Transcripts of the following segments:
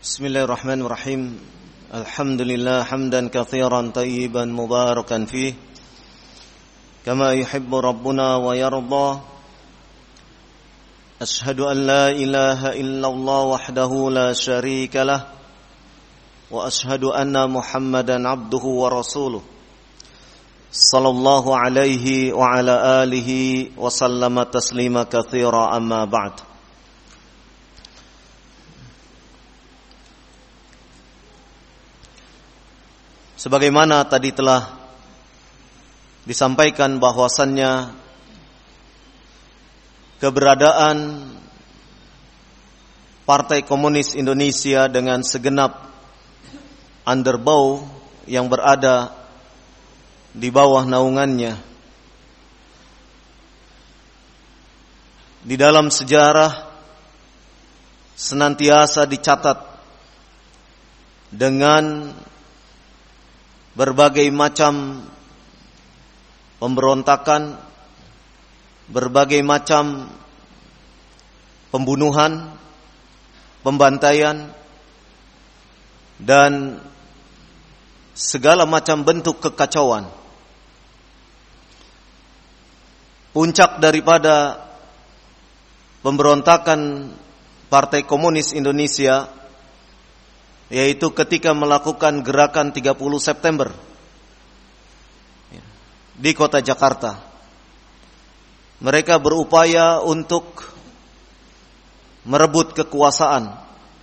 Bismillahirrahmanirrahim. Alhamdulillah hamdan katsiran tayyiban mubarakan fih kama yuhibbu rabbuna wa yarda. Ashhadu an la ilaha illallah wahdahu la syarika lah wa ashhadu anna Muhammadan abduhu wa rasuluh sallallahu alaihi wa ala alihi wa sallama taslima katsira amma ba'd. Sebagaimana tadi telah disampaikan bahwasannya keberadaan Partai Komunis Indonesia dengan segenap underbow yang berada di bawah naungannya di dalam sejarah senantiasa dicatat dengan berbagai macam pemberontakan, berbagai macam pembunuhan, pembantaian, dan segala macam bentuk kekacauan. Puncak daripada pemberontakan Partai Komunis Indonesia yaitu ketika melakukan gerakan 30 September di kota Jakarta. Mereka berupaya untuk merebut kekuasaan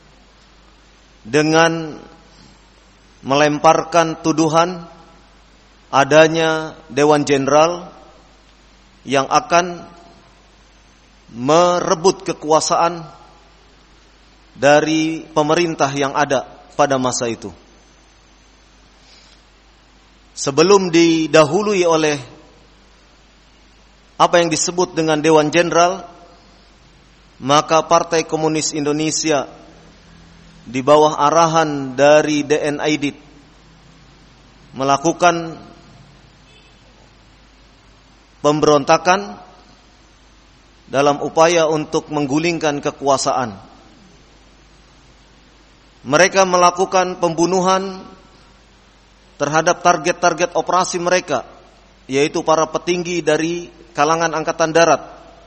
dengan melemparkan tuduhan adanya Dewan Jenderal yang akan merebut kekuasaan dari pemerintah yang ada pada masa itu. Sebelum didahului oleh apa yang disebut dengan Dewan Jenderal, maka Partai Komunis Indonesia di bawah arahan dari DN Aidit melakukan pemberontakan dalam upaya untuk menggulingkan kekuasaan. Mereka melakukan pembunuhan terhadap target-target operasi mereka, yaitu para petinggi dari kalangan Angkatan Darat.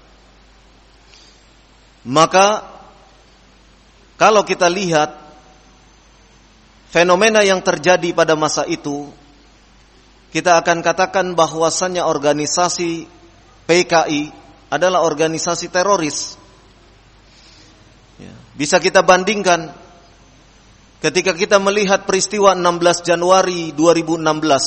Maka kalau kita lihat fenomena yang terjadi pada masa itu, kita akan katakan bahwasannya organisasi PKI adalah organisasi teroris. Bisa kita bandingkan ketika kita melihat peristiwa 16 Januari 2016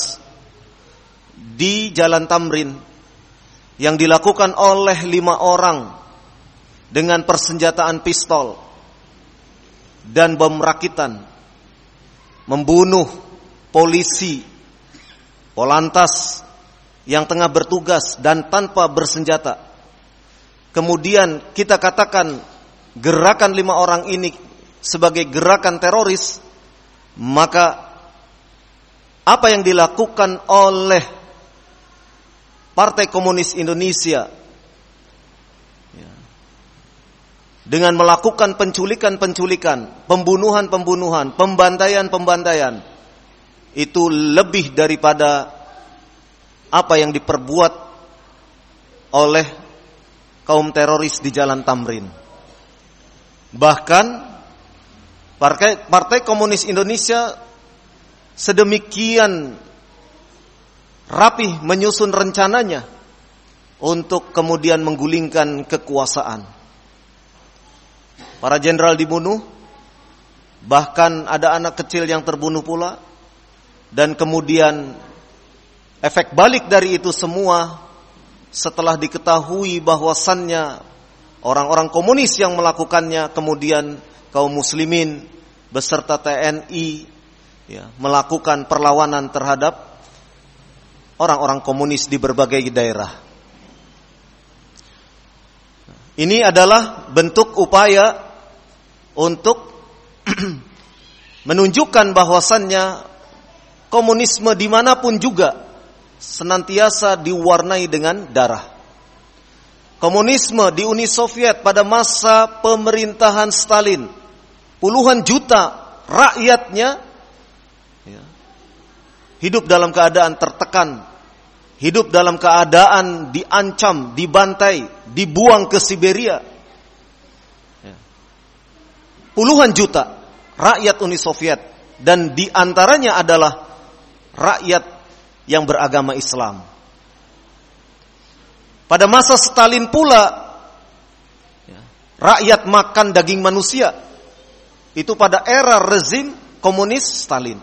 di Jalan Tamrin yang dilakukan oleh 5 orang dengan persenjataan pistol dan bom rakitan, membunuh polisi Polantas yang tengah bertugas dan tanpa bersenjata. Kemudian kita katakan gerakan 5 orang ini sebagai gerakan teroris, maka apa yang dilakukan oleh Partai Komunis Indonesia dengan melakukan penculikan-penculikan, pembunuhan-pembunuhan, pembantaian-pembantaian, itu lebih daripada apa yang diperbuat oleh kaum teroris di Jalan Tamrin. Bahkan Partai Komunis Indonesia sedemikian rapih menyusun rencananya untuk kemudian menggulingkan kekuasaan. Para jenderal dibunuh, bahkan ada anak kecil yang terbunuh pula, dan kemudian efek balik dari itu semua setelah diketahui bahwasannya orang-orang komunis yang melakukannya, kemudian kaum muslimin beserta TNI melakukan perlawanan terhadap orang-orang komunis di berbagai daerah. Ini adalah bentuk upaya untuk menunjukkan bahwasannya komunisme dimanapun juga senantiasa diwarnai dengan darah. Komunisme di Uni Soviet pada masa pemerintahan Stalin puluhan juta rakyatnya ya, hidup dalam keadaan tertekan, hidup dalam keadaan diancam, dibantai, dibuang ke Siberia. Ya. Puluhan juta rakyat Uni Soviet, dan diantaranya adalah rakyat yang beragama Islam. Pada masa Stalin pula, ya, rakyat makan daging manusia. Itu pada era rezim komunis Stalin.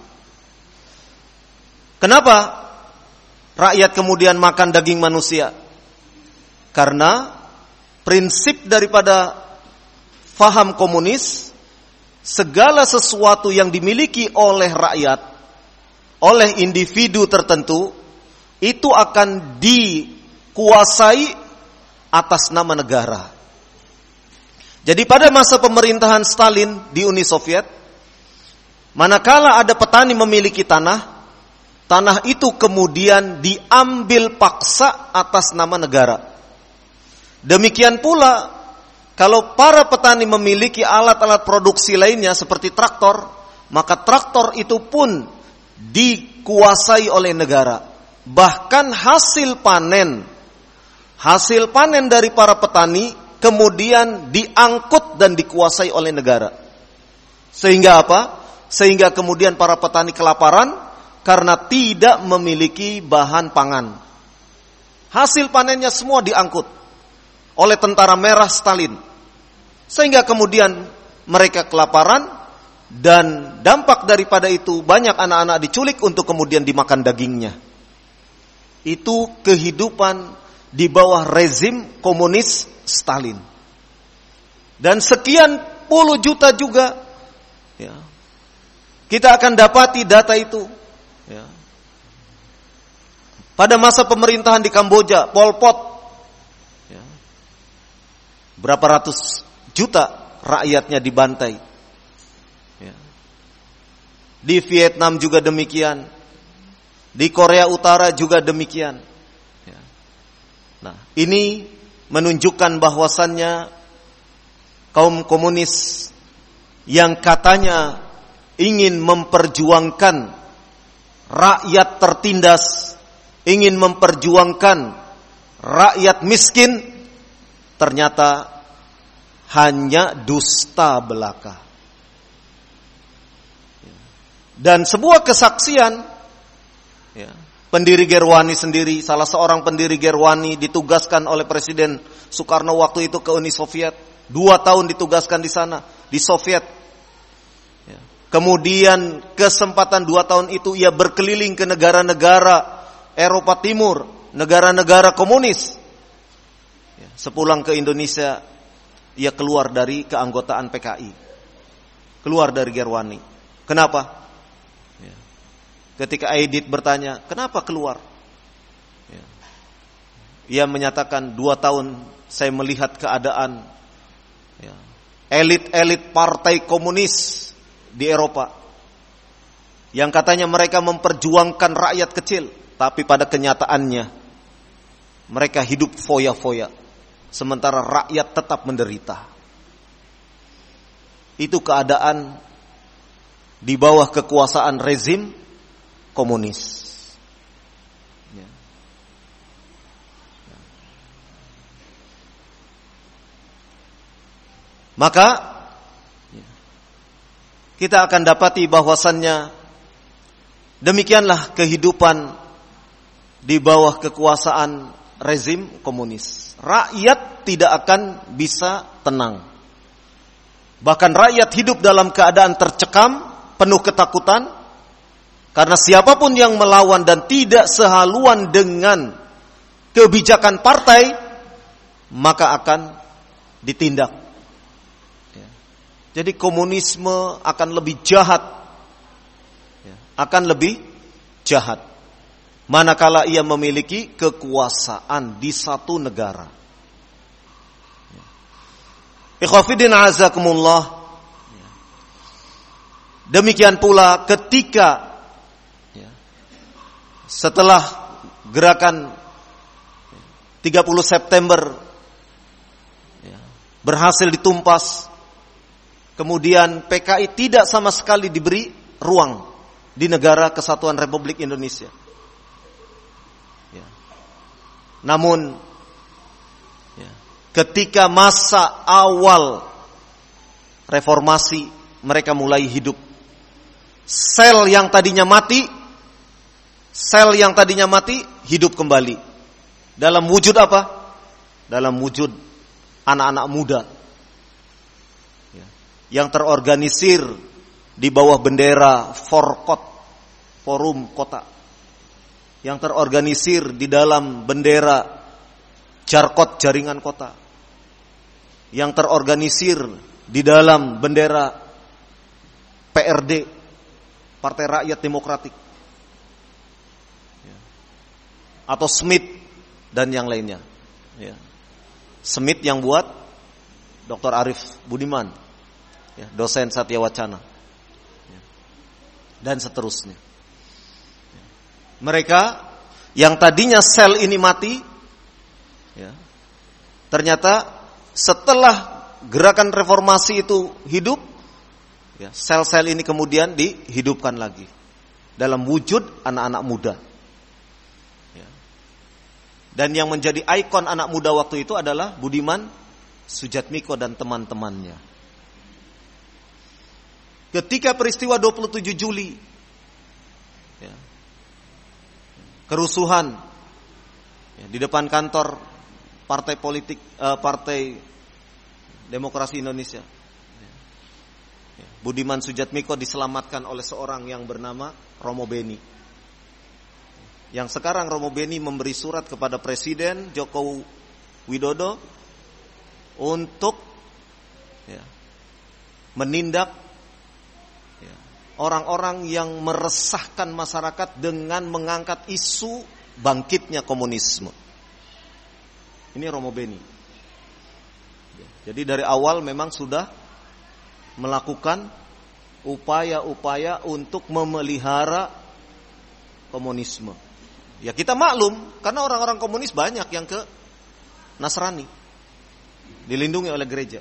Kenapa rakyat kemudian makan daging manusia? Karena prinsip daripada faham komunis, segala sesuatu yang dimiliki oleh rakyat, oleh individu tertentu, itu akan dikuasai atas nama negara. Jadi pada masa pemerintahan Stalin di Uni Soviet, manakala ada petani memiliki tanah, tanah itu kemudian diambil paksa atas nama negara. Demikian pula kalau para petani memiliki alat-alat produksi lainnya seperti traktor, maka traktor itu pun dikuasai oleh negara. Bahkan hasil panen dari para petani kemudian diangkut dan dikuasai oleh negara. Sehingga apa? Sehingga kemudian para petani kelaparan karena tidak memiliki bahan pangan. Hasil panennya semua diangkut oleh tentara merah Stalin. Sehingga kemudian mereka kelaparan, dan dampak daripada itu banyak anak-anak diculik untuk kemudian dimakan dagingnya. Itu kehidupan di bawah rezim komunis Stalin. Dan sekian puluh juta juga, ya, kita akan dapati data itu, ya. Pada masa pemerintahan di Kamboja, Pol Pot, ya, berapa ratus juta rakyatnya dibantai, ya. Di Vietnam juga demikian, di Korea Utara juga demikian, ya. Nah, ini menunjukkan bahwasannya kaum komunis yang katanya ingin memperjuangkan rakyat tertindas, ingin memperjuangkan rakyat miskin, ternyata hanya dusta belaka. Dan sebuah kesaksian, ya, pendiri Gerwani sendiri, salah seorang pendiri Gerwani ditugaskan oleh Presiden Soekarno waktu itu ke Uni Soviet. 2 tahun ditugaskan di sana, di Soviet. Ya. Kemudian kesempatan 2 tahun itu ia berkeliling ke negara-negara Eropa Timur, negara-negara komunis. Ya. Sepulang ke Indonesia, ia keluar dari keanggotaan PKI. Keluar dari Gerwani. Kenapa? Ketika Aidit bertanya, kenapa keluar? Ya. Ia menyatakan 2 tahun saya melihat keadaan, ya, elit-elit partai komunis di Eropa. Yang katanya mereka memperjuangkan rakyat kecil, tapi pada kenyataannya mereka hidup foya-foya. Sementara rakyat tetap menderita. Itu keadaan di bawah kekuasaan rezim komunis. Ya. Maka kita akan dapati bahwasannya demikianlah kehidupan di bawah kekuasaan rezim komunis. Rakyat tidak akan bisa tenang. Bahkan rakyat hidup dalam keadaan tercekam, penuh ketakutan. Karena siapapun yang melawan dan tidak sehaluan dengan kebijakan partai, maka akan ditindak. Ya. Jadi komunisme akan lebih jahat. Ya. Akan lebih jahat. Manakala ia memiliki kekuasaan di satu negara. Ya. Ikhwafidin azakumullah. Ya. Demikian pula ketika setelah gerakan 30 September berhasil ditumpas, Kemudian PKI tidak sama sekali diberi ruang di negara Kesatuan Republik Indonesia. Ya. Namun ya, ketika masa awal reformasi mereka mulai hidup. Sel yang tadinya mati hidup kembali. Dalam wujud apa? Dalam wujud anak-anak muda ya, yang terorganisir di bawah bendera Forkot, Forum Kota, yang terorganisir di dalam bendera Jarkot, Jaringan Kota, yang terorganisir di dalam bendera PRD, Partai Rakyat Demokratik, atau Smith dan yang lainnya. Ya. Smith yang buat Dr. Arif Budiman, ya, dosen Satya Wacana, ya, dan seterusnya. Mereka yang tadinya sel ini mati, ya, ternyata setelah gerakan reformasi itu hidup, ya, sel-sel ini kemudian dihidupkan lagi dalam wujud anak-anak muda. Dan yang menjadi ikon anak muda waktu itu adalah Budiman Sujatmiko dan teman-temannya. Ketika peristiwa 27 Juli, ya, kerusuhan ya, di depan kantor partai politik, Partai Demokrasi Indonesia, ya, Budiman Sujatmiko diselamatkan oleh seorang yang bernama Romo Beni. Yang sekarang Romo Beni memberi surat kepada Presiden Joko Widodo untuk ya, menindak ya, orang-orang yang meresahkan masyarakat dengan mengangkat isu bangkitnya komunisme. Ini Romo Beni. Jadi dari awal memang sudah melakukan upaya-upaya untuk memelihara komunisme. Ya kita maklum, karena orang-orang komunis banyak yang ke Nasrani, dilindungi oleh gereja.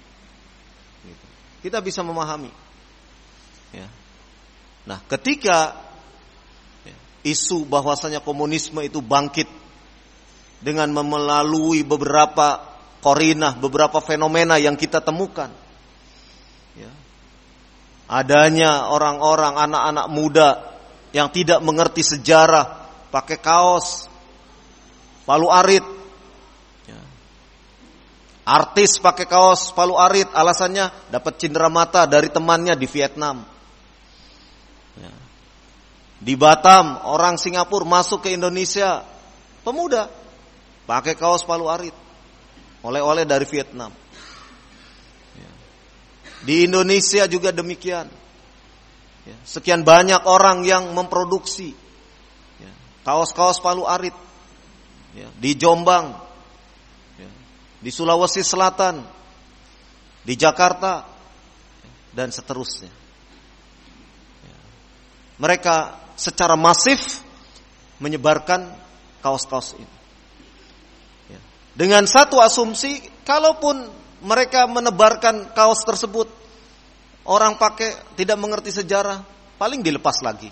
Kita bisa memahami. Ya. Nah, ketika isu bahwasanya komunisme itu bangkit dengan melalui beberapa korinah, beberapa fenomena yang kita temukan, ya, adanya orang-orang, anak-anak muda yang tidak mengerti sejarah, pakai kaos Palu Arit, ya. Artis pakai kaos Palu Arit, alasannya dapat cindera mata dari temannya di Vietnam. Ya. Di Batam, orang Singapura masuk ke Indonesia, pemuda pakai kaos Palu Arit, oleh-oleh dari Vietnam. Ya. Di Indonesia juga demikian. Ya. Sekian banyak orang yang memproduksi kaos-kaos Palu Arit, ya, di Jombang, ya, di Sulawesi Selatan, di Jakarta, dan seterusnya. Ya. Mereka secara masif menyebarkan kaos-kaos ini. Ya. Dengan satu asumsi, kalaupun mereka menebarkan kaos tersebut, orang pakai tidak mengerti sejarah, paling dilepas lagi.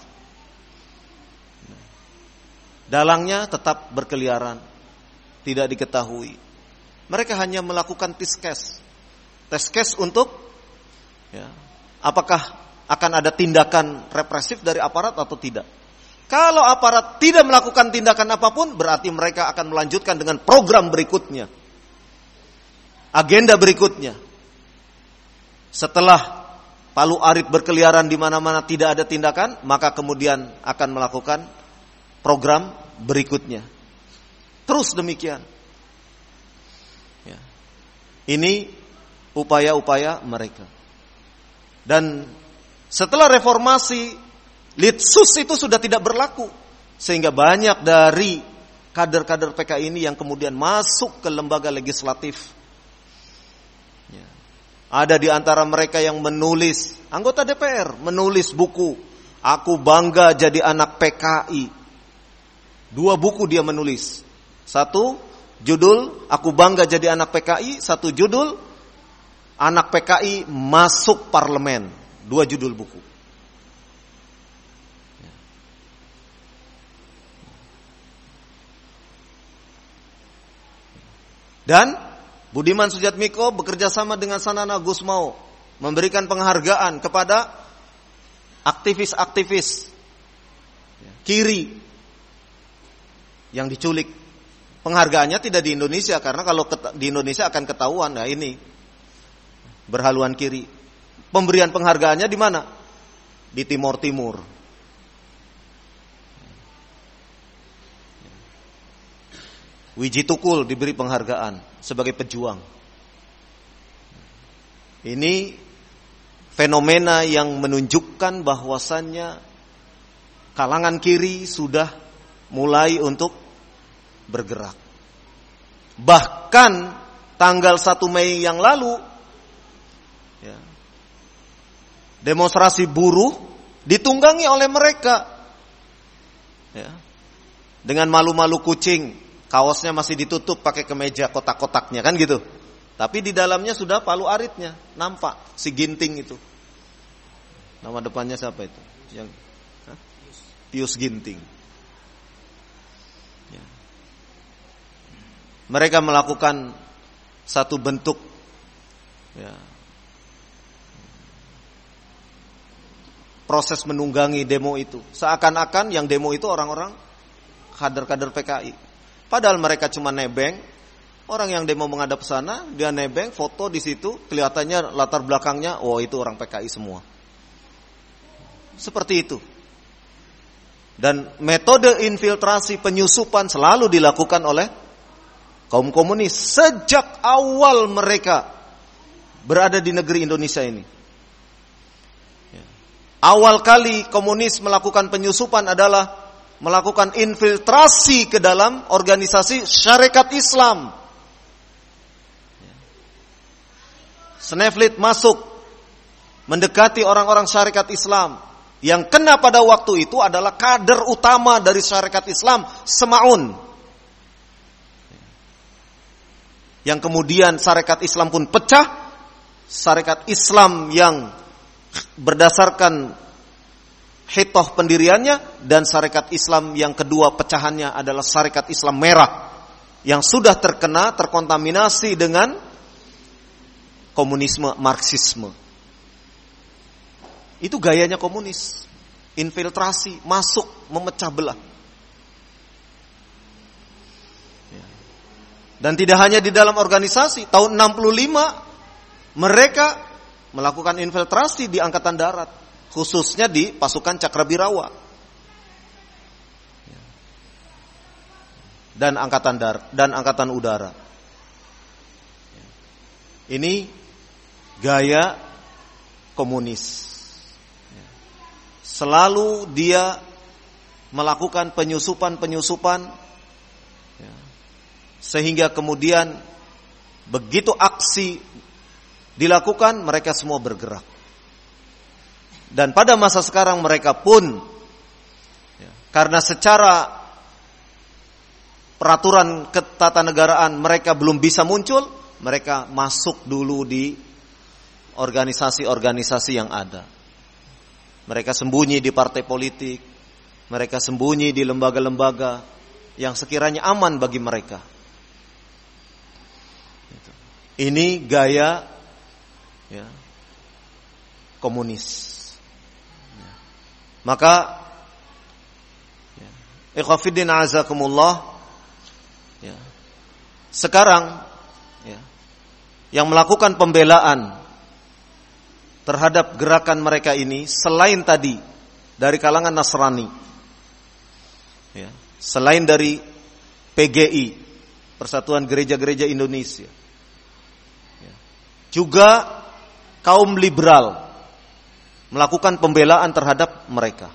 Dalangnya tetap berkeliaran, tidak diketahui. Mereka hanya melakukan tes case untuk ya, apakah akan ada tindakan represif dari aparat atau tidak. Kalau aparat tidak melakukan tindakan apapun, berarti mereka akan melanjutkan dengan program berikutnya, agenda berikutnya. Setelah Palu Arit berkeliaran di mana-mana tidak ada tindakan, maka kemudian akan melakukan program berikutnya. Terus demikian. Ya. Ini upaya-upaya mereka. Dan setelah reformasi, Litsus itu sudah tidak berlaku. Sehingga banyak dari kader-kader PKI ini yang kemudian masuk ke lembaga legislatif. Ya. Ada di antara mereka yang menulis, anggota DPR, menulis buku, Aku Bangga Jadi Anak PKI. 2 buku dia menulis. Satu judul Aku Bangga Jadi Anak PKI, satu judul Anak PKI masuk parlemen. 2 judul buku. Dan Budiman Sujatmiko bekerja sama dengan Sanana Gusmao memberikan penghargaan kepada aktivis-aktivis kiri yang diculik. Penghargaannya tidak di Indonesia, karena kalau di Indonesia akan ketahuan, nah ini berhaluan kiri. Pemberian penghargaannya di mana? Di Timur Timur. Wiji Tukul diberi penghargaan sebagai pejuang. Ini fenomena yang menunjukkan bahwasannya kalangan kiri sudah mulai untuk bergerak. Bahkan tanggal 1 Mei yang lalu, demonstrasi buruh ditunggangi oleh mereka. Dengan malu-malu kucing. Kaosnya masih ditutup pakai kemeja kotak-kotaknya, kan gitu. Tapi di dalamnya sudah palu aritnya, nampak si Ginting itu. Nama depannya siapa itu? Yang Pius Ginting. Ya. Mereka melakukan satu bentuk proses menunggangi demo itu. Seakan-akan yang demo itu orang-orang kader-kader PKI. Padahal mereka cuma nebeng. Orang yang demo menghadap ke sana, dia nebeng, foto di situ, kelihatannya latar belakangnya, oh itu orang PKI semua. Seperti itu. Dan metode infiltrasi penyusupan selalu dilakukan oleh kaum komunis sejak awal mereka berada di negeri Indonesia ini. Awal kali komunis melakukan penyusupan adalah melakukan infiltrasi ke dalam organisasi syarikat Islam. Sneflit masuk mendekati orang-orang syarikat Islam. Yang kena pada waktu itu adalah kader utama dari syarikat Islam, Semaun. Yang kemudian syarikat Islam pun pecah. Syarikat Islam yang berdasarkan hitoh pendiriannya, dan syarikat Islam yang kedua pecahannya adalah syarikat Islam merah yang sudah terkontaminasi dengan komunisme, Marxisme. Itu gayanya komunis, infiltrasi, masuk, memecah belah. Dan tidak hanya di dalam organisasi, tahun 65 mereka melakukan infiltrasi di angkatan darat, khususnya di pasukan Cakrabirawa dan angkatan darat dan angkatan udara. Ini gaya komunis. Selalu dia melakukan penyusupan sehingga kemudian begitu aksi dilakukan, mereka semua bergerak. Dan pada masa sekarang mereka pun, karena secara peraturan ketatanegaraan mereka belum bisa muncul, mereka masuk dulu di organisasi-organisasi yang ada. Mereka sembunyi di partai politik, mereka sembunyi di lembaga-lembaga yang sekiranya aman bagi mereka. Ini gaya komunis. Maka ikhwatiddin azakumullah, sekarang yang melakukan pembelaan terhadap gerakan mereka ini, selain tadi dari kalangan Nasrani, selain dari PGI, Persatuan Gereja-Gereja Indonesia, juga kaum liberal melakukan pembelaan terhadap mereka.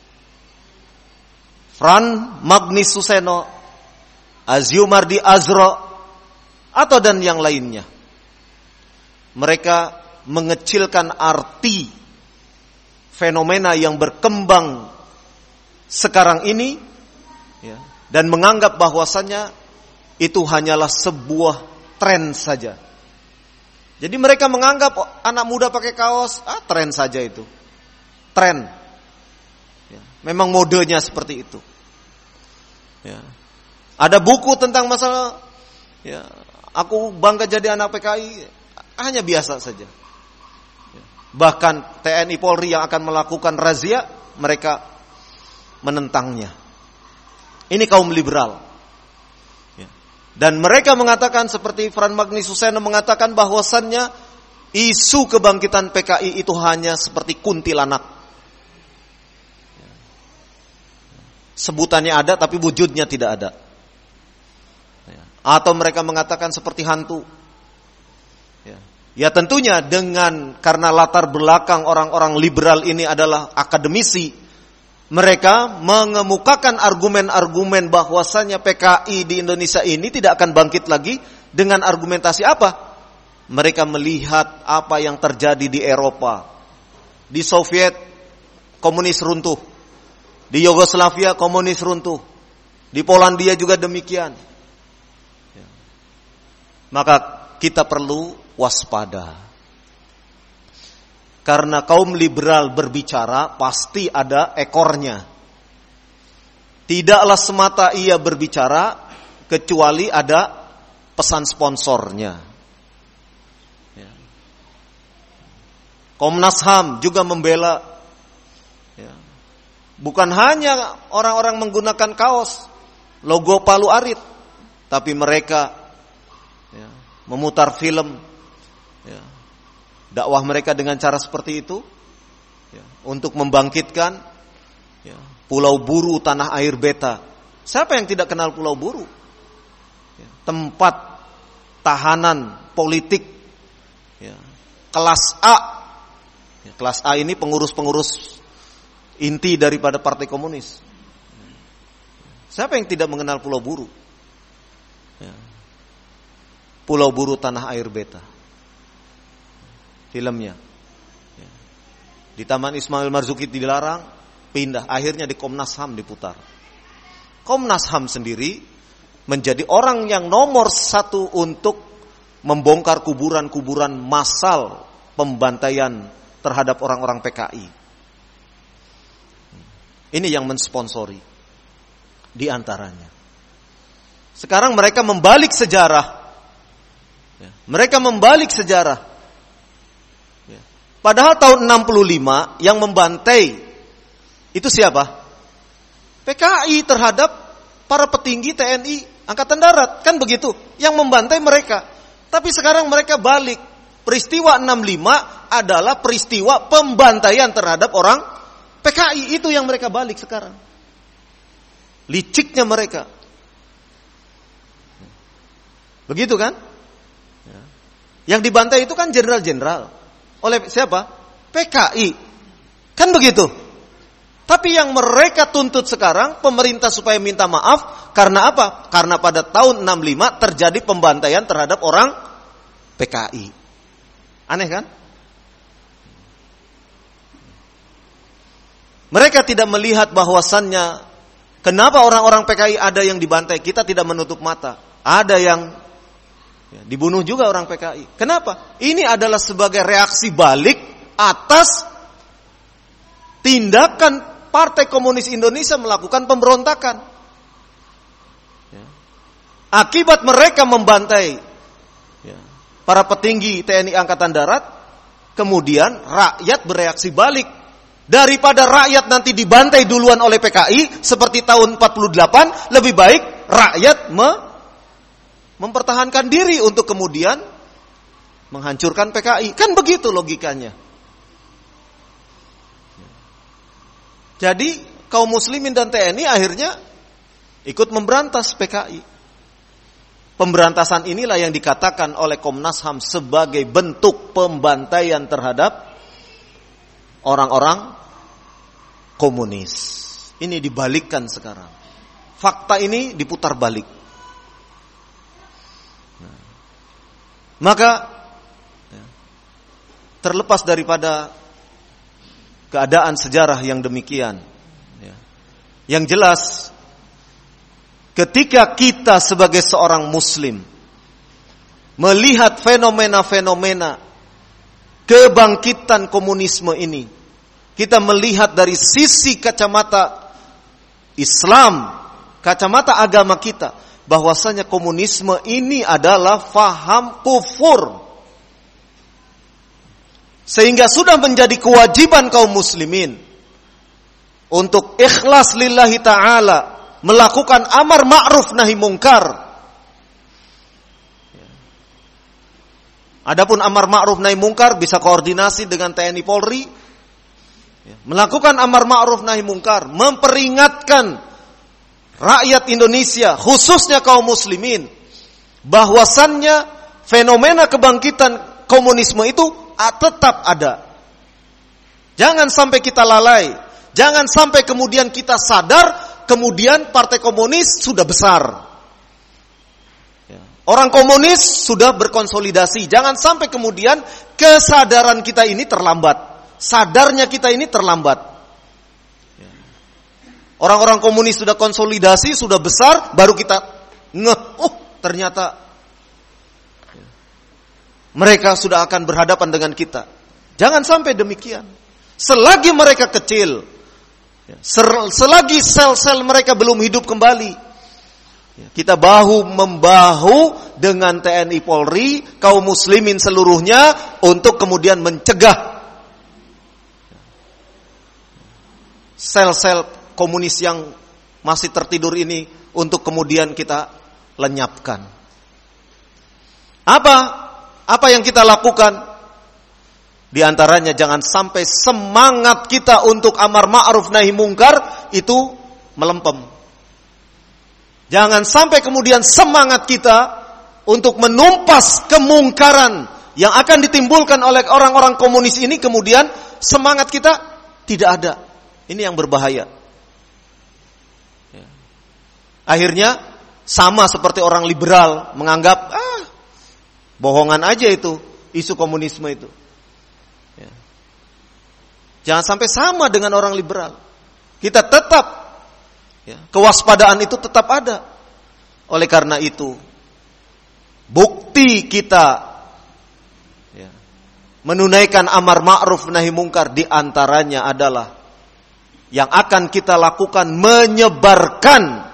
Fran Magnis Suseno, Aziumardi Azro, atau dan yang lainnya. Mereka mengecilkan arti fenomena yang berkembang sekarang ini, dan menganggap bahwasannya itu hanyalah sebuah tren saja. Jadi mereka menganggap anak muda pakai kaos, tren saja itu. Tren. Ya, memang modenya seperti itu. Ya. Ada buku tentang masalah, ya, aku bangga jadi anak PKI, hanya biasa saja. Ya. Bahkan TNI Polri yang akan melakukan razia, mereka menentangnya. Ini kaum liberal. Ya. Dan mereka mengatakan seperti Fran Magnis Suseno mengatakan bahwasannya isu kebangkitan PKI itu hanya seperti kuntilanak. Ya. Sebutannya ada tapi wujudnya tidak ada. Ya. Atau mereka mengatakan seperti hantu. Ya. Ya tentunya karena latar belakang orang-orang liberal ini adalah akademisi, mereka mengemukakan argumen-argumen bahwasannya PKI di Indonesia ini tidak akan bangkit lagi dengan argumentasi apa? Mereka melihat apa yang terjadi di Eropa. Di Soviet, komunis runtuh. Di Yugoslavia, komunis runtuh. Di Polandia juga demikian. Maka kita perlu waspada. Karena kaum liberal berbicara pasti ada ekornya. Tidaklah semata ia berbicara kecuali ada pesan sponsornya. Ya. Komnas HAM juga membela. Ya. Bukan hanya orang-orang menggunakan kaos logo Palu Arit, tapi mereka memutar film. Ya. Dakwah mereka dengan cara seperti itu ya, untuk membangkitkan ya, Pulau Buru tanah air beta. Siapa yang tidak kenal Pulau Buru? Ya, tempat tahanan politik ya, kelas A. Ya, kelas A ini pengurus-pengurus inti daripada Partai Komunis. Siapa yang tidak mengenal Pulau Buru? Ya. Pulau Buru tanah air beta. Filmnya ya. Di Taman Ismail Marzuki dilarang, pindah, akhirnya di Komnas HAM diputar. Komnas HAM sendiri menjadi orang yang nomor satu untuk membongkar kuburan-kuburan massal pembantaian terhadap orang-orang PKI. Ini yang mensponsori di antaranya. Sekarang mereka membalik sejarah ya. Mereka membalik sejarah. Padahal tahun 65 yang membantai itu siapa? PKI terhadap para petinggi TNI Angkatan Darat. Kan begitu. Yang membantai mereka. Tapi sekarang mereka balik. Peristiwa 65 adalah peristiwa pembantaian terhadap orang PKI. Itu yang mereka balik sekarang. Liciknya mereka. Begitu kan? Yang dibantai itu kan jenderal-jenderal. Oleh siapa? PKI. Kan begitu. Tapi yang mereka tuntut sekarang, pemerintah supaya minta maaf, karena apa? Karena pada tahun 65 terjadi pembantaian terhadap orang PKI. Aneh kan? Mereka tidak melihat bahwasannya, kenapa orang-orang PKI ada yang dibantai, kita tidak menutup mata. Ada yang dibunuh juga orang PKI. Kenapa? Ini adalah sebagai reaksi balik atas tindakan Partai Komunis Indonesia melakukan pemberontakan. Akibat mereka membantai para petinggi TNI Angkatan Darat, kemudian rakyat bereaksi balik. Daripada rakyat nanti dibantai duluan oleh PKI seperti tahun 48, lebih baik rakyat mempertahankan diri untuk kemudian menghancurkan PKI. Kan begitu logikanya. Jadi kaum muslimin dan TNI akhirnya ikut memberantas PKI. Pemberantasan inilah yang dikatakan oleh Komnas HAM sebagai bentuk pembantaian terhadap orang-orang komunis. Ini dibalikkan sekarang. Fakta ini diputar balik. Maka terlepas daripada keadaan sejarah yang demikian, yang jelas ketika kita sebagai seorang muslim melihat fenomena-fenomena kebangkitan komunisme ini, kita melihat dari sisi kacamata Islam, kacamata agama kita, bahwasanya komunisme ini adalah faham kufur. Sehingga sudah menjadi kewajiban kaum muslimin untuk ikhlas lillahi ta'ala, melakukan amar ma'ruf nahi mungkar. Adapun amar ma'ruf nahi mungkar bisa koordinasi dengan TNI Polri. Melakukan amar ma'ruf nahi mungkar, memperingatkan rakyat Indonesia, khususnya kaum muslimin, bahwasannya fenomena kebangkitan komunisme itu tetap ada. Jangan sampai kita lalai, jangan sampai kemudian kita sadar, kemudian partai komunis sudah besar. Orang komunis sudah berkonsolidasi. Jangan sampai kemudian kesadaran kita ini terlambat. Sadarnya kita ini terlambat. Orang-orang komunis sudah konsolidasi, sudah besar, baru kita ngeh, ternyata mereka sudah akan berhadapan dengan kita. Jangan sampai demikian. Selagi mereka kecil, selagi sel-sel mereka belum hidup kembali, kita bahu-membahu dengan TNI Polri, kaum muslimin seluruhnya, untuk kemudian mencegah sel-sel komunis yang masih tertidur ini, untuk kemudian kita lenyapkan. Apa yang kita lakukan? Di antaranya jangan sampai semangat kita untuk amar ma'ruf nahi mungkar itu melempem. Jangan sampai kemudian semangat kita untuk menumpas kemungkaran yang akan ditimbulkan oleh orang-orang komunis ini, kemudian semangat kita tidak ada. Ini yang berbahaya. Akhirnya sama seperti orang liberal menganggap bohongan aja itu isu komunisme itu. Jangan sampai sama dengan orang liberal. Kita tetap, kewaspadaan itu tetap ada. Oleh karena itu, bukti kita menunaikan amar ma'ruf nahi mungkar di antaranya adalah yang akan kita lakukan menyebarkan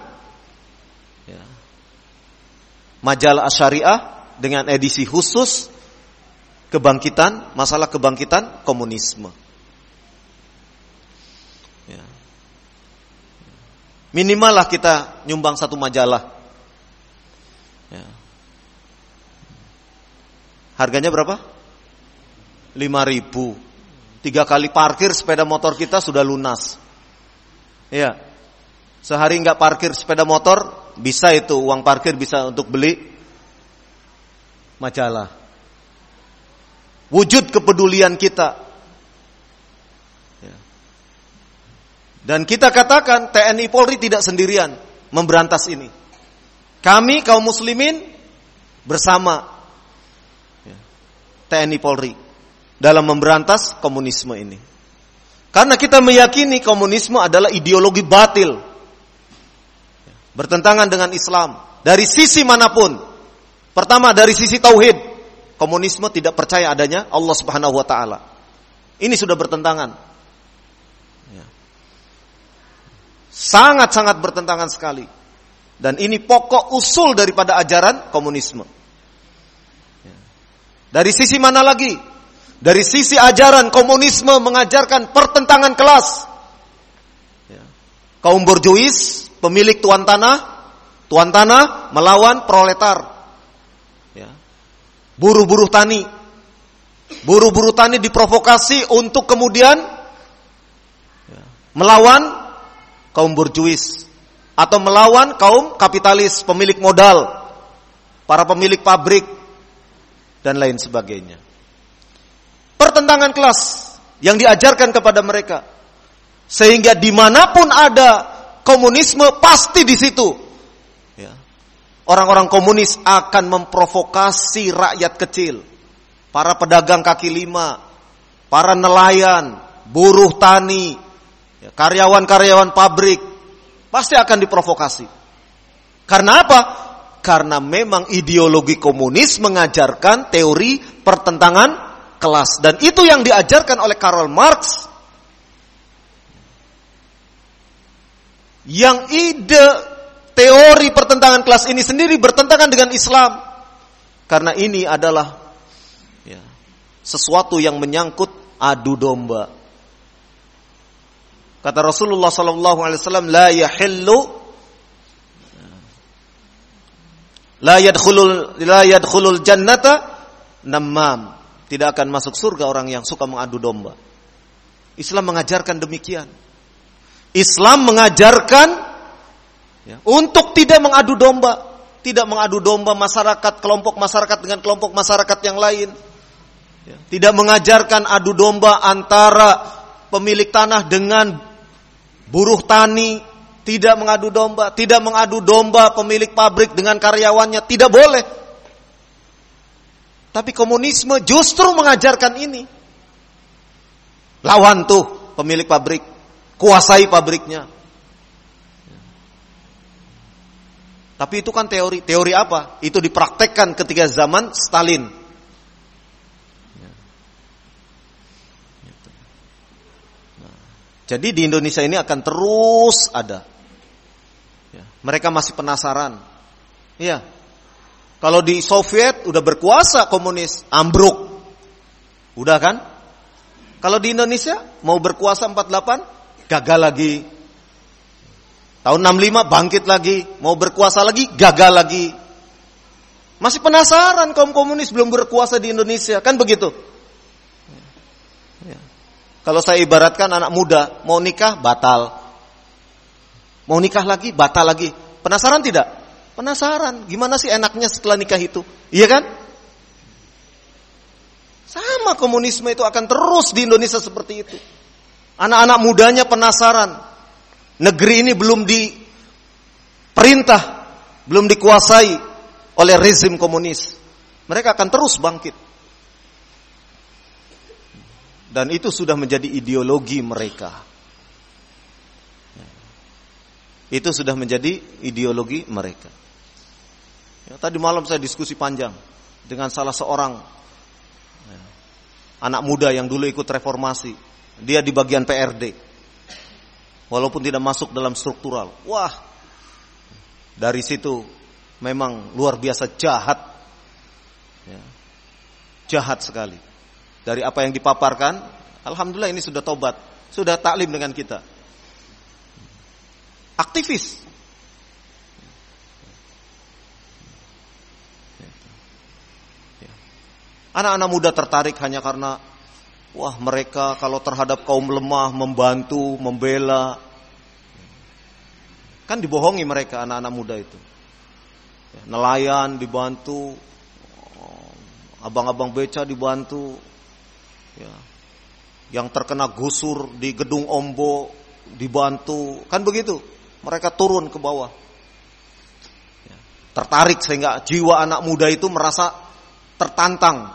majalah Asy-Syariah dengan edisi khusus masalah kebangkitan komunisme. Minimal lah kita nyumbang satu majalah. Harganya berapa? 5.000. 3 kali parkir sepeda motor kita sudah lunas. Sehari nggak parkir sepeda motor, bisa itu uang parkir bisa untuk beli majalah. Wujud kepedulian kita. Dan kita katakan TNI Polri tidak sendirian memberantas ini. Kami kaum muslimin bersama TNI Polri dalam memberantas komunisme ini. Karena kita meyakini komunisme adalah ideologi batil, bertentangan dengan Islam dari sisi manapun. Pertama, dari sisi tauhid, komunisme tidak percaya adanya Allah Subhanahu wa taala. Ini sudah bertentangan. Sangat-sangat bertentangan sekali. Dan ini pokok usul daripada ajaran komunisme. Dari sisi mana lagi? Dari sisi ajaran komunisme mengajarkan pertentangan kelas. Kaum borjuis, pemilik tuan tanah melawan proletar. Buruh-buruh tani. Buruh-buruh tani diprovokasi untuk kemudian melawan kaum borjuis atau melawan kaum kapitalis, pemilik modal, para pemilik pabrik dan lain sebagainya. Pertentangan kelas yang diajarkan kepada mereka, sehingga dimanapun ada komunisme pasti di situ orang-orang komunis akan memprovokasi rakyat kecil, para pedagang kaki lima, para nelayan, buruh tani, karyawan-karyawan pabrik, pasti akan diprovokasi. Karena apa? Karena memang ideologi komunis mengajarkan teori pertentangan kelas. Dan itu yang diajarkan oleh Karl Marx. Yang ide teori pertentangan kelas ini sendiri bertentangan dengan Islam. Karena ini adalah sesuatu yang menyangkut adu domba. Kata Rasulullah SAW, la yadkhulul jannata namam. Tidak akan masuk surga orang yang suka mengadu domba. Islam mengajarkan demikian. Islam mengajarkan untuk tidak mengadu domba. Tidak mengadu domba masyarakat, kelompok masyarakat dengan kelompok masyarakat yang lain. Tidak mengajarkan adu domba antara pemilik tanah dengan buruh tani, tidak mengadu domba, tidak mengadu domba pemilik pabrik dengan karyawannya, tidak boleh. Tapi komunisme justru mengajarkan ini. Lawan tuh pemilik pabrik, kuasai pabriknya. Tapi itu kan teori. Teori apa? Itu dipraktekkan ketika zaman Stalin. Jadi di Indonesia ini akan terus ada. Mereka masih penasaran. Iya. Kalau di Soviet udah berkuasa komunis, ambruk. Udah kan? Kalau di Indonesia mau berkuasa 48, gagal lagi. Tahun 65 bangkit lagi, mau berkuasa lagi, gagal lagi. Masih penasaran kaum komunis belum berkuasa di Indonesia, kan begitu? Kalau saya ibaratkan anak muda, mau nikah, batal. Mau nikah lagi, batal lagi. Penasaran tidak? Penasaran. Gimana sih enaknya setelah nikah itu? Iya kan? Sama komunisme itu akan terus di Indonesia seperti itu. Anak-anak mudanya penasaran. Negeri ini belum diperintah, belum dikuasai oleh rezim komunis. Mereka akan terus bangkit. Dan itu sudah menjadi ideologi mereka. Itu sudah menjadi ideologi mereka. Tadi malam saya diskusi panjang dengan salah seorang anak muda yang dulu ikut reformasi. Dia di bagian PRD. Walaupun tidak masuk dalam struktural. Wah, dari situ memang luar biasa jahat. Jahat sekali. Dari apa yang dipaparkan, alhamdulillah ini sudah tobat, sudah taklim dengan kita. Aktivis. Anak-anak muda tertarik hanya karena wah mereka kalau terhadap kaum lemah membantu, membela. Kan dibohongi mereka anak-anak muda itu. Nelayan dibantu, abang-abang beca dibantu. Yang terkena gusur di gedung Ombo dibantu, kan begitu. Mereka turun ke bawah. Tertarik sehingga jiwa anak muda itu merasa tertantang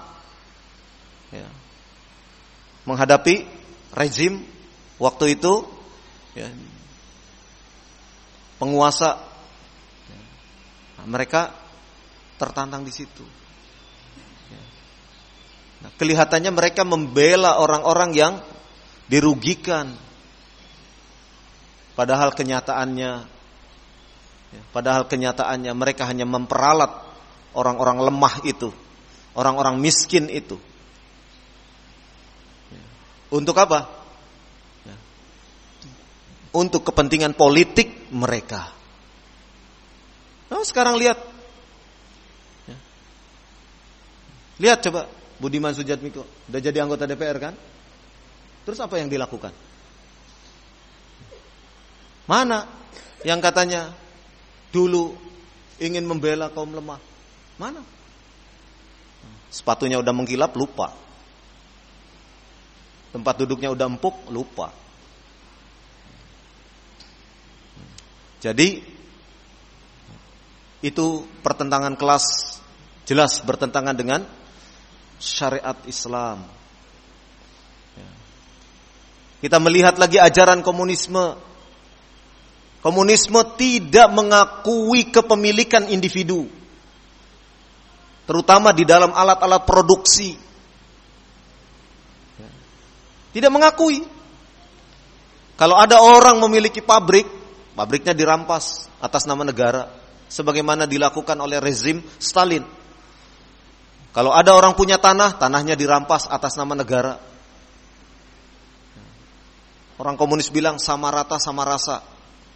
menghadapi rezim waktu itu penguasa. Mereka tertantang di situ. Kelihatannya mereka membela orang-orang yang dirugikan. Padahal kenyataannya mereka hanya memperalat orang-orang lemah itu, orang-orang miskin itu. Untuk apa? Untuk kepentingan politik mereka. Nah, sekarang lihat. Lihat coba. Budiman Sujatmiko udah jadi anggota DPR kan? Terus apa yang dilakukan? Mana yang katanya dulu ingin membela kaum lemah? Mana? Sepatunya udah mengkilap, lupa. Tempat duduknya udah empuk, lupa. Jadi itu pertentangan kelas, jelas bertentangan dengan syariat Islam. Kita melihat lagi ajaran komunisme. Komunisme tidak mengakui kepemilikan individu, terutama di dalam alat-alat produksi. Tidak mengakui. Kalau ada orang memiliki pabrik, pabriknya dirampas atas nama negara, sebagaimana dilakukan oleh rezim Stalin. Kalau ada orang punya tanah, tanahnya dirampas atas nama negara. Orang komunis bilang sama rata sama rasa.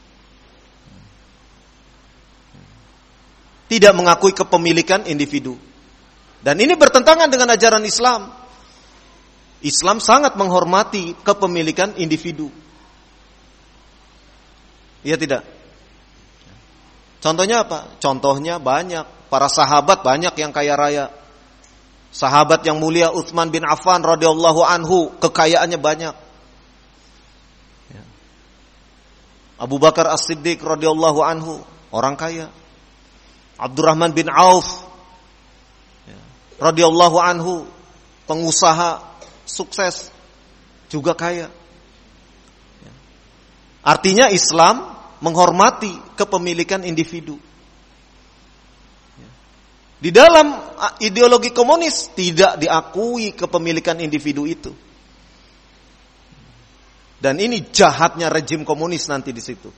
Tidak mengakui kepemilikan individu. Dan ini bertentangan dengan ajaran Islam. Islam sangat menghormati kepemilikan individu. Iya tidak? Contohnya apa? Contohnya banyak. Para sahabat banyak yang kaya raya. Sahabat yang mulia Utsman bin Affan radhiyallahu anhu, kekayaannya banyak. Abu Bakar As-Siddiq radhiyallahu anhu, orang kaya. Abdurrahman bin Auf radhiyallahu anhu, pengusaha sukses, juga kaya. Artinya Islam menghormati kepemilikan individu. Di dalam ideologi komunis tidak diakui kepemilikan individu itu. Dan ini jahatnya rejim komunis nanti di situ.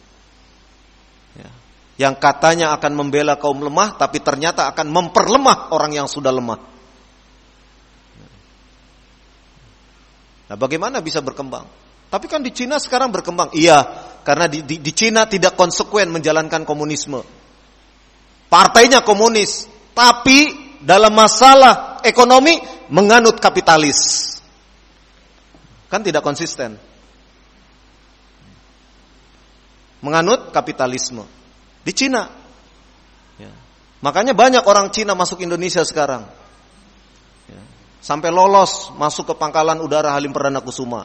Yang katanya akan membela kaum lemah, tapi ternyata akan memperlemah orang yang sudah lemah. Nah, bagaimana bisa berkembang? Tapi kan di Cina sekarang berkembang. Iya, karena di Cina tidak konsekuen menjalankan komunisme. Partainya komunis, tapi dalam masalah ekonomi menganut kapitalis. Kan tidak konsisten. Menganut kapitalisme. Di Cina. Makanya banyak orang Cina masuk Indonesia sekarang. Sampai lolos masuk ke Pangkalan Udara Halim Perdana Kusuma.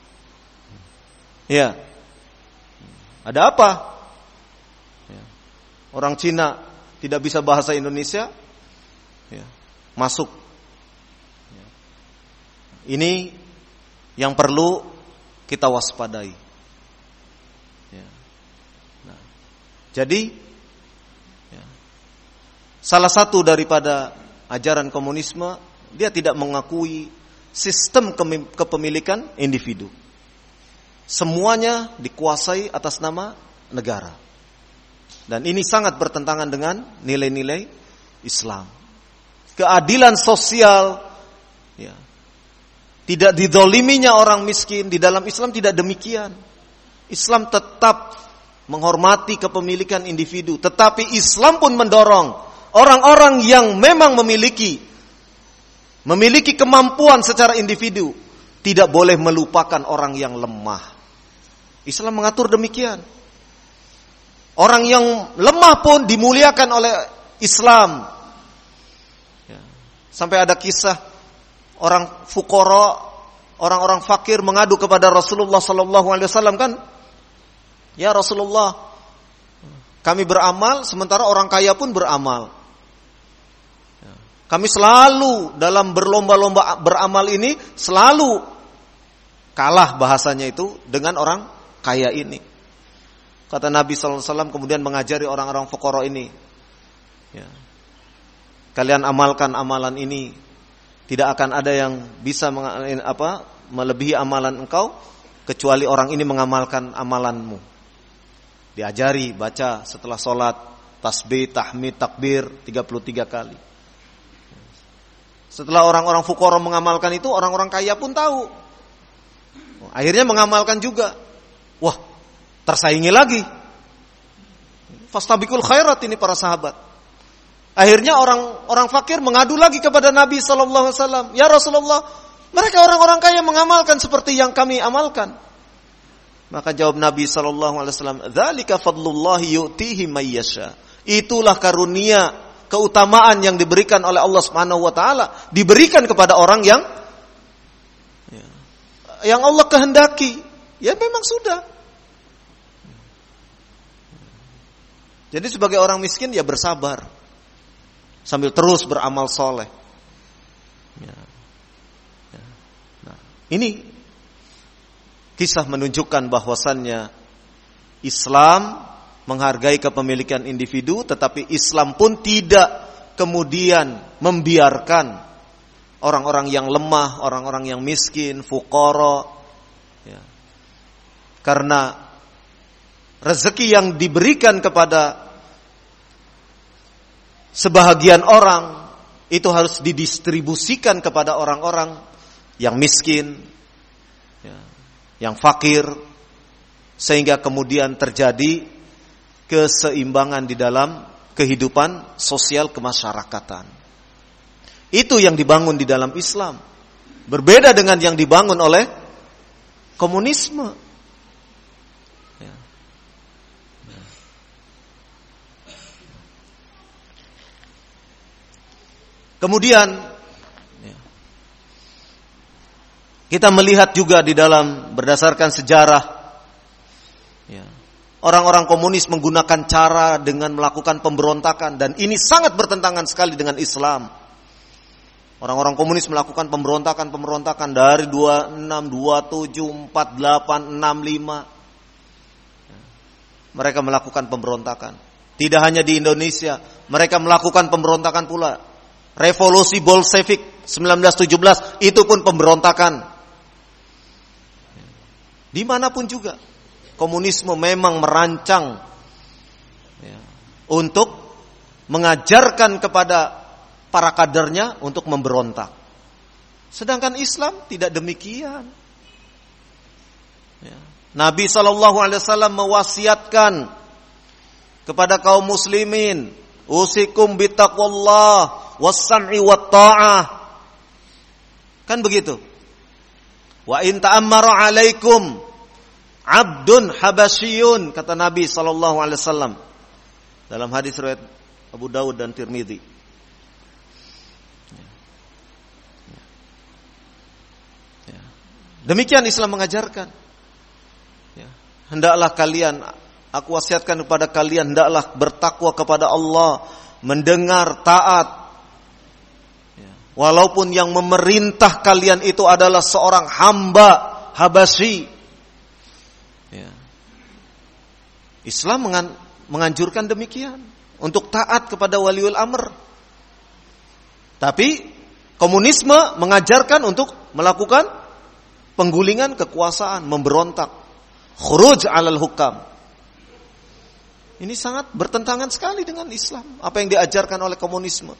Ya. Ada apa? Orang Cina tidak bisa bahasa Indonesia, masuk. Ini yang perlu kita waspadai. Jadi, salah satu daripada ajaran komunisme, dia tidak mengakui sistem kepemilikan individu. Semuanya dikuasai atas nama negara. Dan ini sangat bertentangan dengan nilai-nilai Islam. Keadilan sosial, tidak dizaliminya orang miskin. Di dalam Islam tidak demikian. Islam tetap menghormati kepemilikan individu. Tetapi Islam pun mendorong orang-orang yang memang memiliki kemampuan secara individu, tidak boleh melupakan orang yang lemah. Islam mengatur demikian. Orang yang lemah pun dimuliakan oleh Islam. Sampai ada kisah orang fuqara, orang-orang fakir mengadu kepada Rasulullah sallallahu alaihi wasallam kan? Ya Rasulullah, kami beramal sementara orang kaya pun beramal. Kami selalu dalam berlomba-lomba beramal ini selalu kalah bahasanya itu dengan orang kaya ini. Kata Nabi sallallahu alaihi wasallam kemudian mengajari orang-orang fuqara ini. Kalian amalkan amalan ini, tidak akan ada yang bisa melebihi amalan engkau kecuali orang ini mengamalkan amalanmu. Diajari baca setelah sholat tasbih, tahmid, takbir 33 kali. Setelah orang-orang fuqara mengamalkan itu, orang-orang kaya pun tahu. Akhirnya mengamalkan juga. Wah, tersaingi lagi. Fastabiqul khairat ini para sahabat. Akhirnya orang fakir mengadu lagi kepada Nabi sallallahu alaihi wasallam, "Ya Rasulullah, mereka orang-orang kaya mengamalkan seperti yang kami amalkan." Maka jawab Nabi sallallahu alaihi wasallam, "Dzalika fadlullahi yu'tihi may yasha." Itulah karunia, keutamaan yang diberikan oleh Allah Subhanahu wa taala, diberikan kepada orang yang Allah kehendaki. Ya memang sudah. Jadi sebagai orang miskin ya bersabar sambil terus beramal soleh. Nah, ini kisah menunjukkan bahwasannya Islam menghargai kepemilikan individu, tetapi Islam pun tidak kemudian membiarkan orang-orang yang lemah, orang-orang yang miskin, fuqara, ya, karena rezeki yang diberikan kepada sebahagian orang itu harus didistribusikan kepada orang-orang yang miskin, ya, yang fakir, sehingga kemudian terjadi keseimbangan di dalam kehidupan sosial kemasyarakatan. Itu yang dibangun di dalam Islam. Berbeda dengan yang dibangun oleh komunisme. Ya. Kemudian kita melihat juga di dalam berdasarkan sejarah, ya, orang-orang komunis menggunakan cara dengan melakukan pemberontakan, dan ini sangat bertentangan sekali dengan Islam. Orang-orang komunis melakukan pemberontakan dari 26, 27, 48, 65. Mereka melakukan pemberontakan. Tidak hanya di Indonesia, mereka melakukan pemberontakan pula. Revolusi Bolshevik 1917 itu pun pemberontakan. Dimanapun juga komunisme memang merancang, ya, untuk mengajarkan kepada para kadernya untuk memberontak. Sedangkan Islam tidak demikian. Ya. Nabi SAW mewasiatkan kepada kaum muslimin, usikum bitaqwallah was-sam'i wat-ta'ah. Kan begitu. Wa in ta'ammara 'alaikum 'abdun habasyiyun, kata Nabi SAW dalam hadis riwayat Abu Dawud dan Tirmidzi. Demikian Islam mengajarkan. Ya. Hendaklah kalian, aku wasiatkan kepada kalian, hendaklah bertakwa kepada Allah, mendengar, taat. Ya. Walaupun yang memerintah kalian itu adalah seorang hamba Habasyi. Ya. Islam menganjurkan demikian, untuk taat kepada waliul amr. Tapi komunisme mengajarkan untuk melakukan penggulingan kekuasaan, memberontak, khuruj 'alal hukam. Ini sangat bertentangan sekali dengan Islam, apa yang diajarkan oleh komunisme.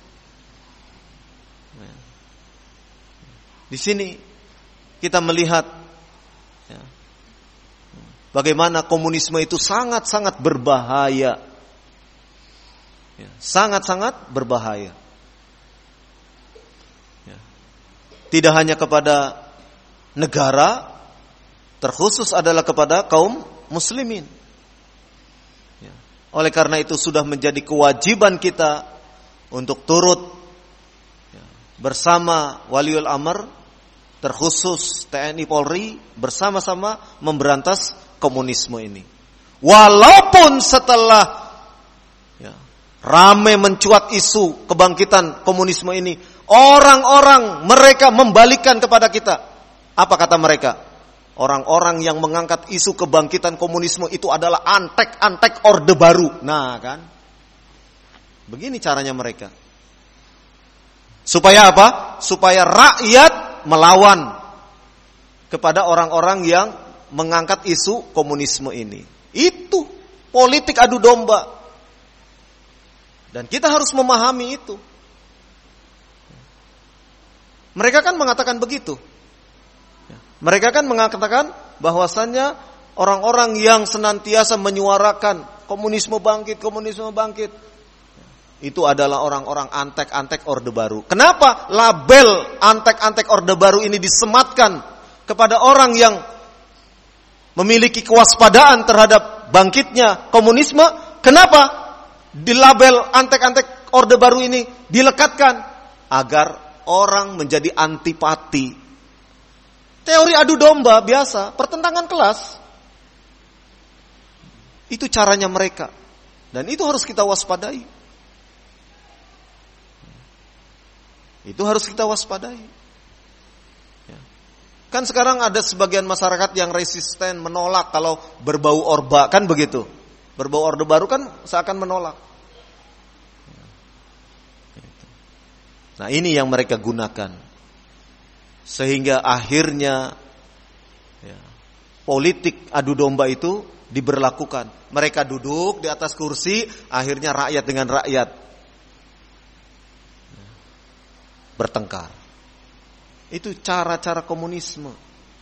Di sini kita melihat, ya, bagaimana komunisme itu sangat-sangat berbahaya. Ya, sangat-sangat berbahaya. Ya. Tidak hanya kepada negara, terkhusus adalah kepada kaum muslimin. Ya. Oleh karena itu sudah menjadi kewajiban kita untuk turut, ya, bersama waliul amr, terkhusus TNI Polri, bersama-sama memberantas komunisme ini. Walaupun setelah, ya, ramai mencuat isu kebangkitan komunisme ini, orang-orang mereka membalikkan kepada kita. Apa kata mereka? Orang-orang yang mengangkat isu kebangkitan komunisme itu adalah antek-antek Orde Baru. Nah kan, begini caranya mereka. Supaya apa? Supaya rakyat melawan kepada orang-orang yang mengangkat isu komunisme ini. Itu politik adu domba. Dan kita harus memahami itu. Mereka kan mengatakan begitu. Mereka kan mengatakan bahwasannya orang-orang yang senantiasa menyuarakan komunisme bangkit, itu adalah orang-orang antek-antek Orde Baru. Kenapa label antek-antek Orde Baru ini disematkan kepada orang yang memiliki kewaspadaan terhadap bangkitnya komunisme? Kenapa di label antek-antek Orde Baru ini dilekatkan? Agar orang menjadi antipati. Teori adu domba biasa, pertentangan kelas. Itu caranya mereka. Dan itu harus kita waspadai. Itu harus kita waspadai. Ya. Kan sekarang ada sebagian masyarakat yang resisten, menolak kalau berbau orba, kan begitu. Berbau orde baru kan seakan menolak. Nah, ini yang mereka gunakan. Sehingga akhirnya politik adu domba itu diberlakukan. Mereka duduk di atas kursi, akhirnya rakyat dengan rakyat bertengkar. Itu cara-cara komunisme.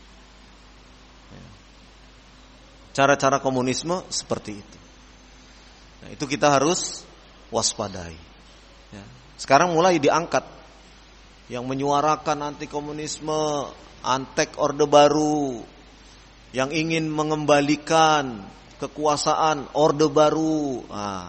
Cara-cara komunisme seperti itu. Nah, itu kita harus waspadai. Sekarang mulai diangkat yang menyuarakan anti komunisme, antek orde baru, yang ingin mengembalikan kekuasaan orde baru.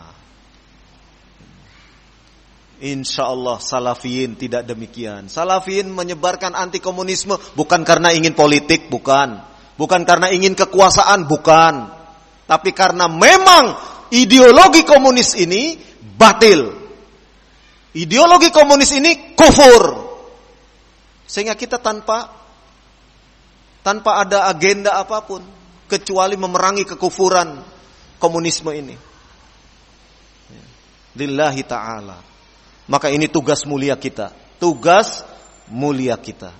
Insya Allah Salafiyin tidak demikian. Salafiyin menyebarkan anti komunisme bukan karena ingin politik, bukan karena ingin kekuasaan, bukan, tapi karena memang ideologi komunis ini batil, ideologi komunis ini kufur, sehingga kita tanpa ada agenda apapun kecuali memerangi kekufuran komunisme ini. Lillahi ta'ala. Maka ini tugas mulia kita. Tugas mulia kita.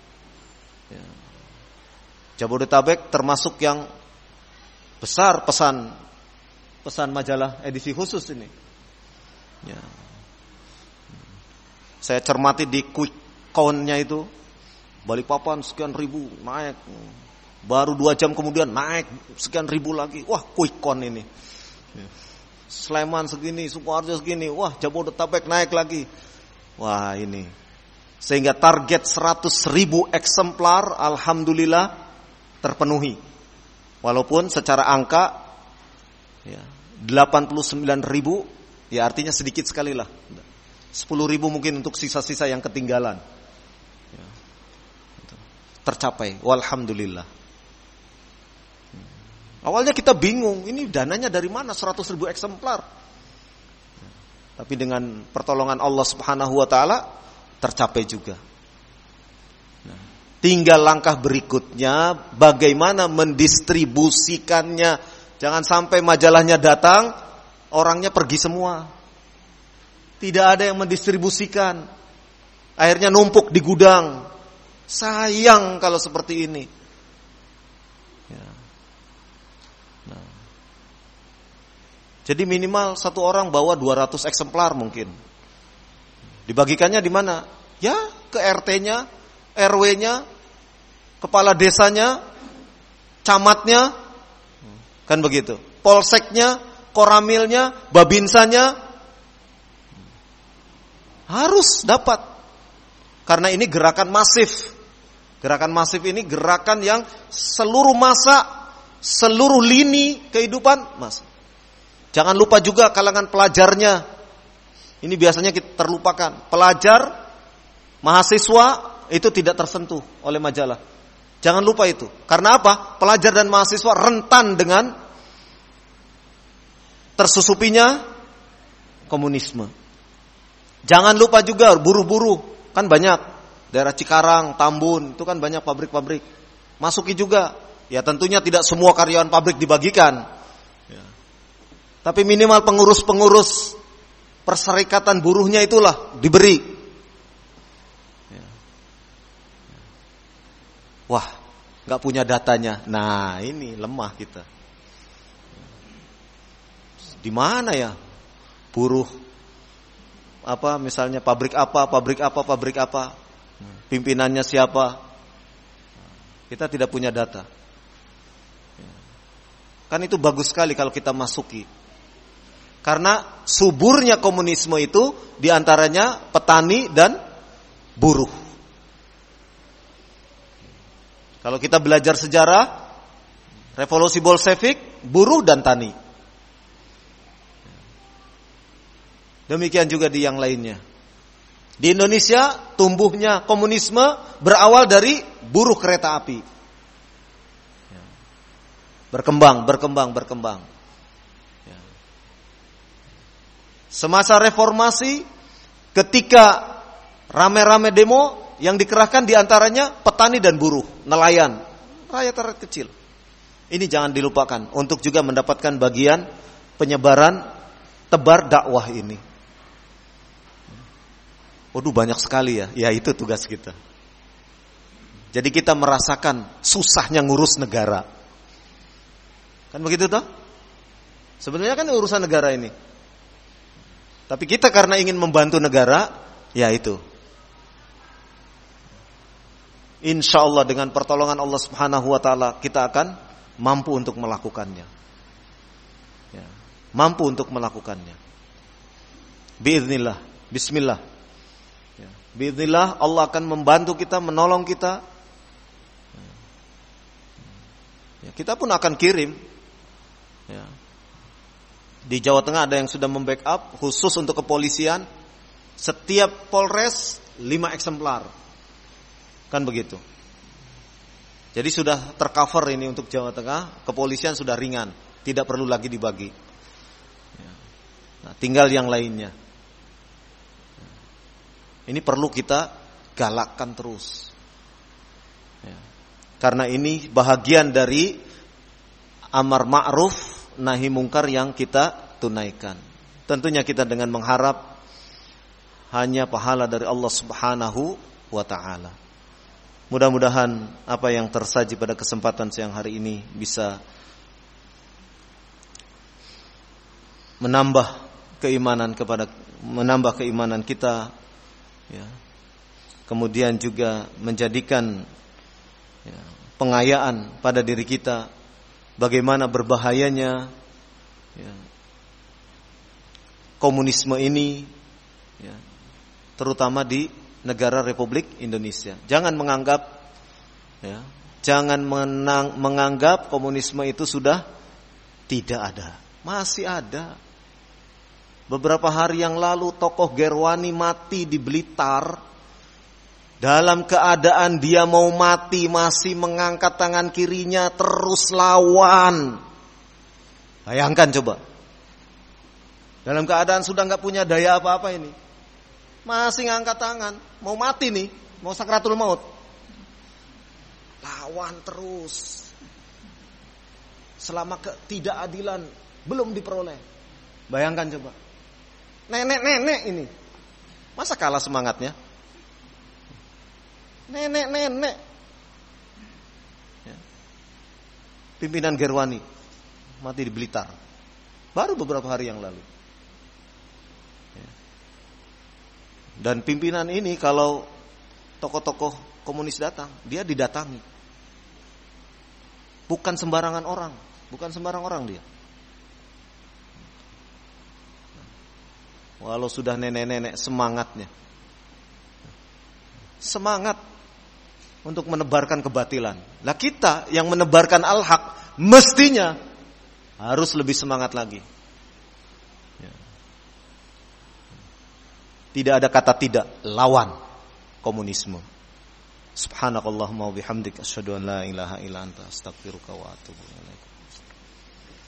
Jabodetabek termasuk yang besar pesan majalah edisi khusus ini. Saya cermati di quick count-nya itu, Balikpapan sekian ribu naik. Baru 2 jam kemudian naik sekian ribu lagi. Wah, quick count ini. Sleman segini, Sukoharjo segini, wah Jabodetabek naik lagi. Wah ini. Sehingga target 100.000 eksemplar alhamdulillah terpenuhi. Walaupun secara angka 89.000, ya artinya sedikit sekali lah. 10.000 mungkin untuk sisa-sisa yang ketinggalan. Tercapai, walhamdulillah. Awalnya kita bingung, ini dananya dari mana 100.000 eksemplar? Tapi dengan pertolongan Allah Subhanahu wa taala tercapai juga. Tinggal langkah berikutnya bagaimana mendistribusikannya. Jangan sampai majalahnya datang, orangnya pergi semua. Tidak ada yang mendistribusikan. Akhirnya numpuk di gudang. Sayang kalau seperti ini. Jadi minimal satu orang bawa 200 eksemplar mungkin. Dibagikannya di mana? Ya ke RT-nya, RW-nya, kepala desanya, camatnya, kan begitu. Polseknya, koramilnya, babinsanya harus dapat. Karena ini gerakan masif. Gerakan masif ini gerakan yang seluruh masa, seluruh lini kehidupan masuk. Jangan lupa juga kalangan pelajarnya. Ini biasanya kita terlupakan. Pelajar, mahasiswa itu tidak tersentuh oleh majalah. Jangan lupa itu. Karena apa? Pelajar dan mahasiswa rentan dengan tersusupinya komunisme. Jangan lupa juga buruh-buruh. Kan banyak. Daerah Cikarang, Tambun, itu kan banyak pabrik-pabrik. Masuki juga. Ya tentunya tidak semua karyawan pabrik dibagikan. Tapi minimal pengurus-pengurus perserikatan buruhnya itulah diberi. Wah, nggak punya datanya. Nah, ini lemah kita. Di mana ya buruh? Apa misalnya pabrik apa? Pimpinannya siapa? Kita tidak punya data. Kan itu bagus sekali kalau kita masuki. Karena suburnya komunisme itu diantaranya petani dan buruh. Kalau kita belajar sejarah, revolusi Bolshevik, buruh dan tani. Demikian juga di yang lainnya. Di Indonesia, tumbuhnya komunisme berawal dari buruh kereta api. Berkembang. Semasa reformasi, ketika rame-rame demo, yang dikerahkan diantaranya petani dan buruh, nelayan, rakyat-rakyat kecil. Ini jangan dilupakan untuk juga mendapatkan bagian penyebaran tebar dakwah ini. Waduh, banyak sekali ya. Ya, itu tugas kita. Jadi kita merasakan susahnya ngurus negara. Kan begitu toh? Sebenarnya kan urusan negara ini. Tapi kita karena ingin membantu negara, ya itu. Insya Allah dengan pertolongan Allah Subhanahu wa Ta'ala kita akan mampu untuk melakukannya. Ya, mampu untuk melakukannya. Biiznillah, bismillah. Ya, biiznillah Allah akan membantu kita, menolong kita. Ya, kita pun akan kirim. Ya. Di Jawa Tengah ada yang sudah membackup khusus untuk kepolisian. Setiap Polres 5 eksemplar. Kan begitu. Jadi sudah tercover ini untuk Jawa Tengah. Kepolisian sudah ringan, tidak perlu lagi dibagi. Nah, tinggal yang lainnya. Ini perlu kita galakkan terus. Karena ini bahagian dari amar ma'ruf nahi mungkar yang kita tunaikan. Tentunya kita dengan mengharap hanya pahala dari Allah Subhanahu wa Ta'ala. Mudah-mudahan apa yang tersaji pada kesempatan siang hari ini bisa menambah keimanan kita, ya. Kemudian juga menjadikan, ya, pengayaan pada diri kita bagaimana berbahayanya, ya, komunisme ini, ya, terutama di negara Republik Indonesia. Jangan menganggap, ya, menganggap komunisme itu sudah tidak ada. Masih ada. Beberapa hari yang lalu tokoh Gerwani mati di Blitar. Dalam keadaan dia mau mati masih mengangkat tangan kirinya terus lawan. Bayangkan coba. Dalam keadaan sudah gak punya daya apa-apa ini, masih ngangkat tangan, mau mati nih, mau sakratul maut. Lawan terus. Selama ketidakadilan belum diperoleh. Bayangkan coba. Nenek-nenek ini, masa kalah semangatnya? Nenek-nenek, ya. Pimpinan Gerwani mati di Blitar baru beberapa hari yang lalu, ya. Dan pimpinan ini kalau tokoh-tokoh komunis datang, dia didatangi. Bukan sembarangan orang, bukan sembarang orang dia. Walau sudah nenek-nenek, semangatnya, semangat untuk menebarkan kebatilan. Lah kita yang menebarkan al-haq mestinya harus lebih semangat lagi. Ya. Tidak ada kata tidak, lawan komunisme. Subhanakallahumma wa bihamdika asyhadu an la ilaha illa anta astaghfiruka wa atubu ilaik.